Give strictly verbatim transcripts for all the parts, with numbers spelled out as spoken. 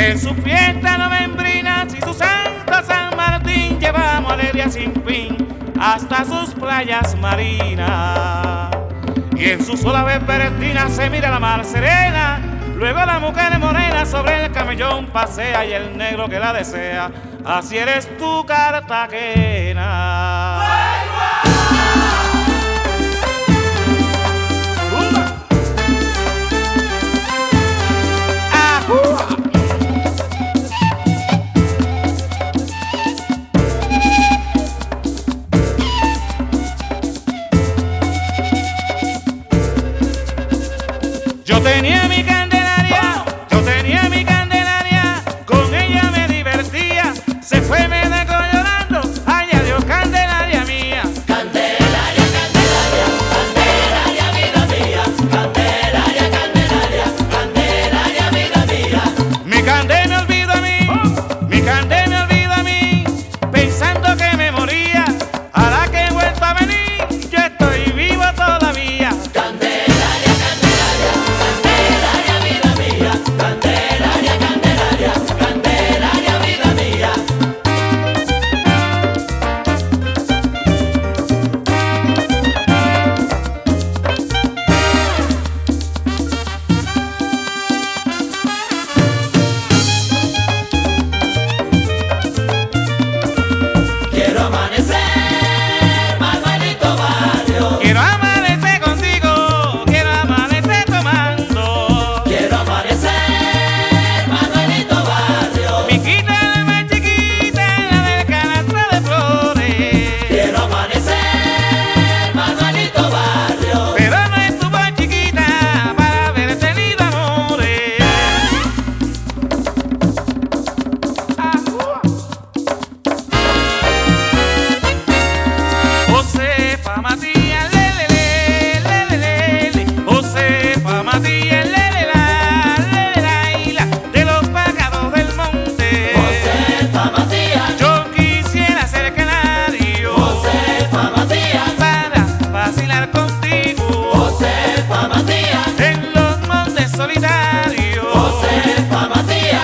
En su fiesta novembrina y su santo San Martín llevamos alegría sin fin hasta sus playas marinas. Y en su sola vespertina se mira la mar serena. Luego la mujer morena sobre el camellón pasea y el negro que la desea. Así eres tú, Cartagena. Yo tenía mi Candelaria, yo tenía mi Candelaria, con ella me divertía, se fue me dejó llorando, ay adiós Candelaria mía. Candelaria, Candelaria, Candelaria, vida mía, Candelaria, Candelaria, Candelaria, vida mía. Mi Candé me olvidó a mí, mi Candé me olvidó a mí, pensando que me moría, ahora que he vuelto a venir, yo estoy vivo todavía. Candelaria, Candelaria, Candelaria, vida mía, Candelaria, Candelaria, Candelaria, vida mía. Quiero amanecer, Manuelito Barrio. Quiero amanecer contigo, quiero amanecer tomando. Quiero amanecer, Manuelito Barrio. Mi quita la más chiquita, la del canastro de flores. Quiero amanecer, Manuelito Barrio. Pero no estuvo chiquita para haber tenido amores. Josefa Matías, lele, lele, lele, lele. Josefa Matías, lele, la, lele, la, y la, de los pájaros del monte. Josefa Matías, Yo quisiera ser canario Josefa Matías, para vacilar contigo Josefa Matías, en los montes solitarios. Josefa Matías.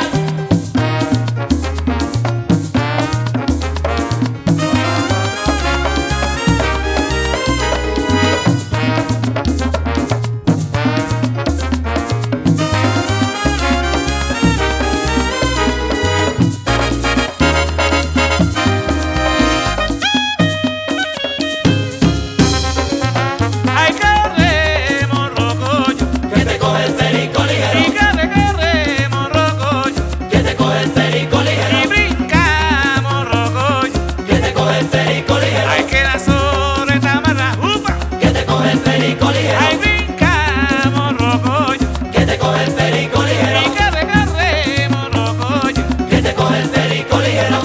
Ay, corre, morrocoyo, Que te coge el perico y ligero, corre, corre, morrocoyo, que te coge el perico y ligero, brinca, morrocoyo. que te coge el perico Ay, ligero, que la zorra está amarra, upa. que te coge el perico Ay, ligero, brinca, morrocoyo, que te coge el perico y ligero, corre, corre, morrocoyo. que te coge el perico ligero.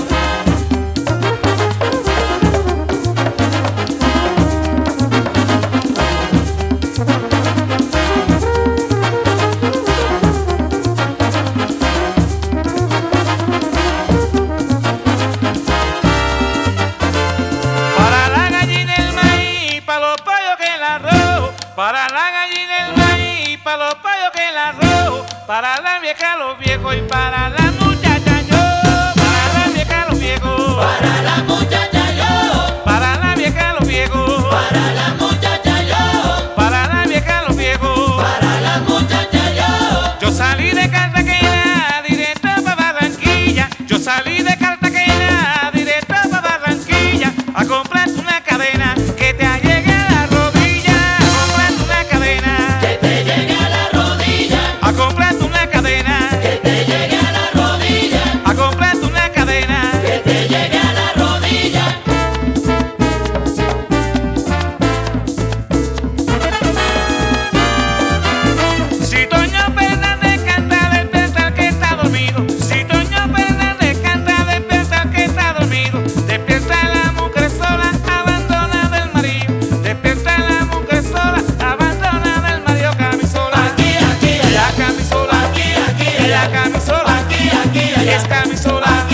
Para la gallina el maíz, para los pollos que el arroz. Para la gallina el maíz, para los pollos que el arroz. Para la vieja los viejos y para la muchacha yo. Para la vieja los viejos. Para la muchacha yo, Para la vieja los viejos. para la muchacha yo, Para la vieja los viejos. para la muchacha yo. Yo salí de Cartagena directo para Barranquilla. Yo salí de Cartagena directo para Barranquilla a comprarte una cadena que te llegue a la rodilla. A comprarte una cadena. Que te llegue a la rodilla, A comprarte una cadena. que te llegue a la rodilla, A comprarte una cadena. que te llegue a la rodilla. Si Toño Fernández canta, despierta al que está dormido. Si Toño Fernández canta, despierta al que está dormido. Despierta la mujer sola, abandonada del marido. Despierta la mujer sola, abandonada del marido. Camisola, Aquí, aquí, allá, la camisola, aquí, aquí, la allá, camisola, aquí, aquí, allá, es camisola.